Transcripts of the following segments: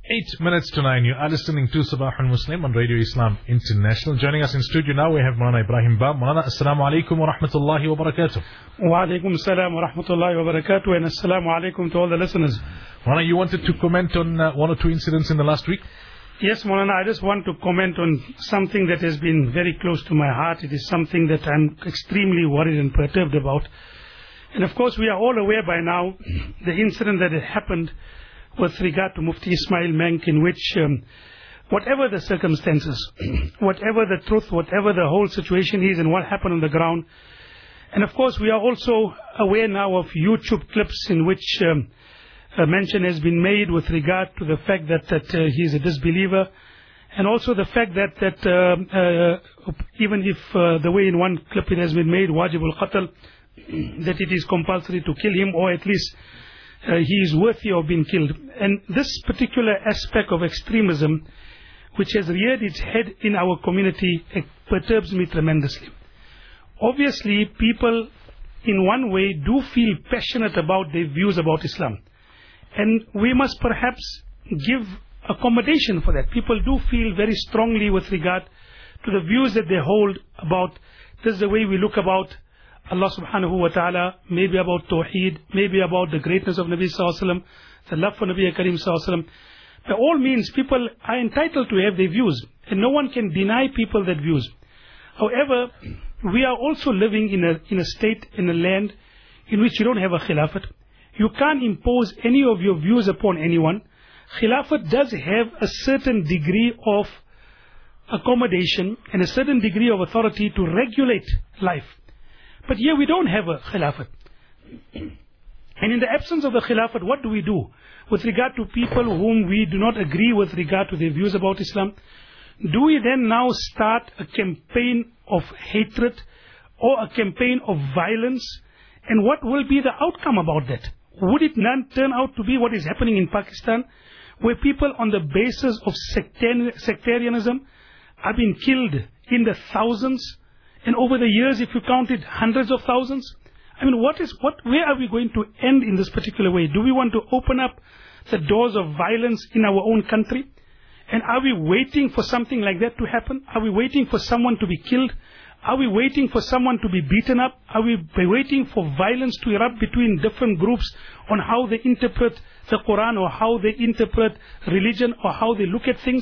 8 minutes to 9. You are listening to Sabah al-Muslim on Radio Islam International. Joining us in studio now, we have Maulana Ibrahim Ba. Maulana, Assalamu alaikum wa rahmatullahi wa barakatuh. Wa alaikum assalam wa rahmatullahi wa barakatuh. And assalamu alaikum to all the listeners. Maulana, you wanted to comment on one or two incidents in the last week? Yes, Maulana, I just want to comment on something that has been very close to my heart. It is something that I'm extremely worried and perturbed about. And of course, we are all aware by now the incident that had happened with regard to Mufti Ismail Menk, in which whatever the circumstances, whatever the truth, whatever the whole situation is and what happened on the ground. And of course, we are also aware now of YouTube clips in which a mention has been made with regard to the fact that he is a disbeliever, and also the fact that even if the way in one clip it has been made, wajibul qatl, that it is compulsory to kill him, or at least he is worthy of being killed. And this particular aspect of extremism, which has reared its head in our community, it perturbs me tremendously. Obviously, people in one way do feel passionate about their views about Islam. And we must perhaps give accommodation for that. People do feel very strongly with regard to the views that they hold about this is the way we look about Allah subhanahu wa ta'ala, maybe about Tawheed, maybe about the greatness of Nabi sallallahu alaihi wasallam, the love for Nabi Karim sallallahu alaihi wasallam. By all means, people are entitled to have their views, and no one can deny people that views. However, we are also living in a state, in a land in which you don't have a khilafat. You can't impose any of your views upon anyone. Khilafat does have a certain degree of accommodation and a certain degree of authority to regulate life. But here we don't have a khilafat. And in the absence of the khilafat, what do we do with regard to people whom we do not agree with regard to their views about Islam? Do we then now start a campaign of hatred or a campaign of violence? And what will be the outcome about that? Would it not turn out to be what is happening in Pakistan, where people on the basis of sectarianism are being killed in the thousands? And over the years, if you counted hundreds of thousands, I mean, where are we going to end in this particular way? Do we want to open up the doors of violence in our own country? And are we waiting for something like that to happen? Are we waiting for someone to be killed? Are we waiting for someone to be beaten up? Are we waiting for violence to erupt between different groups on how they interpret the Quran, or how they interpret religion, or how they look at things?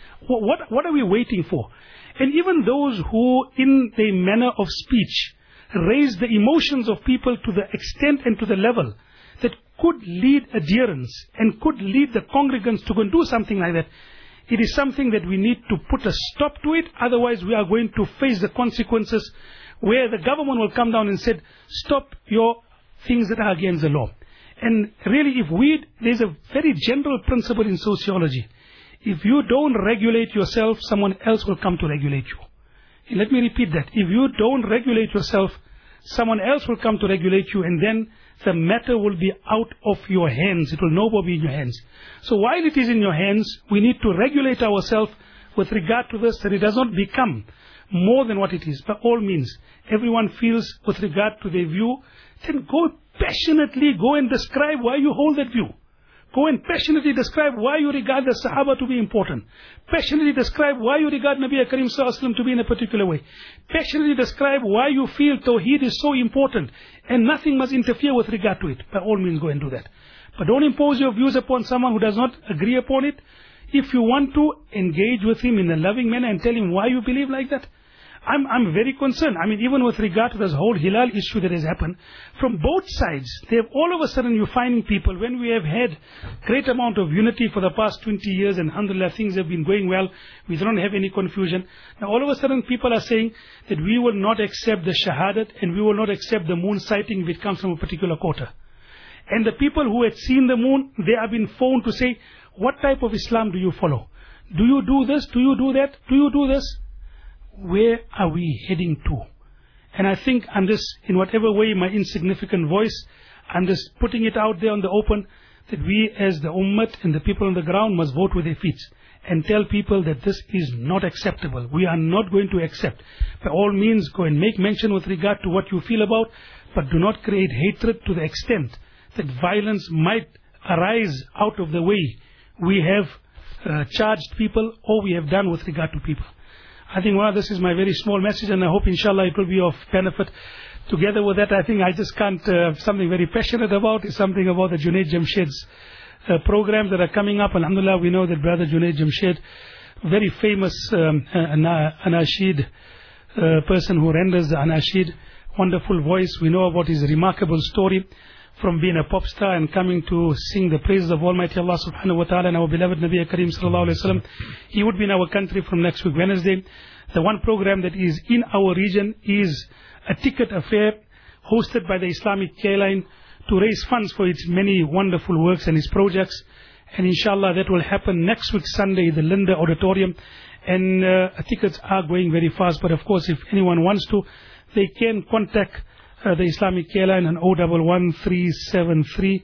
What are we waiting for? And even those who, in their manner of speech, raise the emotions of people to the extent and to the level that could lead adherents and could lead the congregants to go and do something like that, it is something that we need to put a stop to it. Otherwise, we are going to face the consequences where the government will come down and say, stop your things that are against the law. And really, there's a very general principle in sociology. If you don't regulate yourself, someone else will come to regulate you. And let me repeat that. If you don't regulate yourself, someone else will come to regulate you, and then the matter will be out of your hands. It will no more be in your hands. So while it is in your hands, we need to regulate ourselves with regard to this, that it does not become more than what it is. By all means, everyone feels with regard to their view, then passionately go and describe why you hold that view. Go and passionately describe why you regard the Sahaba to be important. Passionately describe why you regard Nabi Karim sallallahu alaihi wasallam to be in a particular way. Passionately describe why you feel Tawheed is so important and nothing must interfere with regard to it. By all means, go and do that. But don't impose your views upon someone who does not agree upon it. If you want to, engage with him in a loving manner and tell him why you believe like that. I'm very concerned. I mean, even with regard to this whole Hilal issue that has happened, from both sides, they have all of a sudden, you're finding people, when we have had great amount of unity for the past 20 years, and alhamdulillah, things have been going well, we don't have any confusion. Now all of a sudden, people are saying that we will not accept the shahadat, and we will not accept the moon sighting if it comes from a particular quarter. And the people who had seen the moon, they have been phoned to say, what type of Islam do you follow? Do you do this? Do you do that? Do you do this? Where are we heading to? And I think I'm just, in whatever way, my insignificant voice, I'm just putting it out there on the open, that we as the ummah and the people on the ground must vote with their feet and tell people that this is not acceptable. We are not going to accept. By all means, go and make mention with regard to what you feel about, but do not create hatred to the extent that violence might arise out of the way we have charged people or we have done with regard to people. I think this is my very small message, and I hope inshallah it will be of benefit. Together with that, I think I just can't, something very passionate about is something about the Junaid Jamshed's programs that are coming up. Alhamdulillah, we know that Brother Junaid Jamshed, very famous Anashid person who renders the Anashid, wonderful voice. We know about his remarkable story from being a pop star and coming to sing the praises of Almighty Allah subhanahu wa ta'ala and our beloved Nabi Kareem sallallahu alayhi wa sallam. He would be in our country from next week Wednesday. The one program that is in our region is a ticket affair hosted by the Islamic Care Line to raise funds for its many wonderful works and its projects. And inshallah that will happen next week Sunday in the Linda Auditorium. And tickets are going very fast, but of course if anyone wants to, they can contact the Islamic Care Line on 011-373-8080,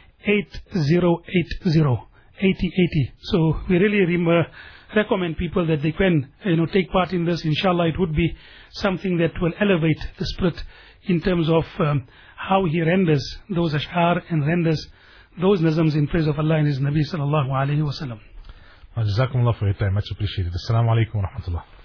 8080. So we really recommend people that they can take part in this. Inshallah it would be something that will elevate the spirit in terms of how he renders those ash'ar and renders those nazams in praise of Allah and His Nabi sallallahu alayhi wa sallam. Jazakumullah for your time, much appreciated. Assalamu alaikum wa rahmatullah.